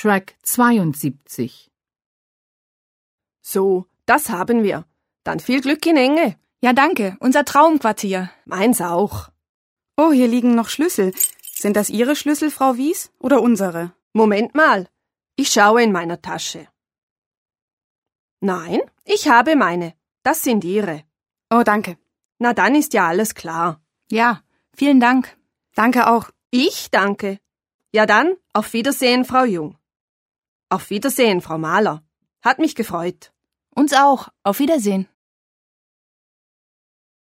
Track 72. So, das haben wir. Dann viel Glück in Enge. Ja, danke. Unser Traumquartier. Meins auch. Oh, hier liegen noch Schlüssel. Sind das Ihre Schlüssel, Frau Wies, oder unsere? Moment mal. Ich schaue in meiner Tasche. Nein, ich habe meine. Das sind Ihre. Oh, danke. Na, dann ist ja alles klar. Ja, vielen Dank. Danke auch. Ich danke. Ja dann, auf Wiedersehen, Frau Jung. Auf Wiedersehen, Frau Mahler. Hat mich gefreut. Uns auch. Auf Wiedersehen.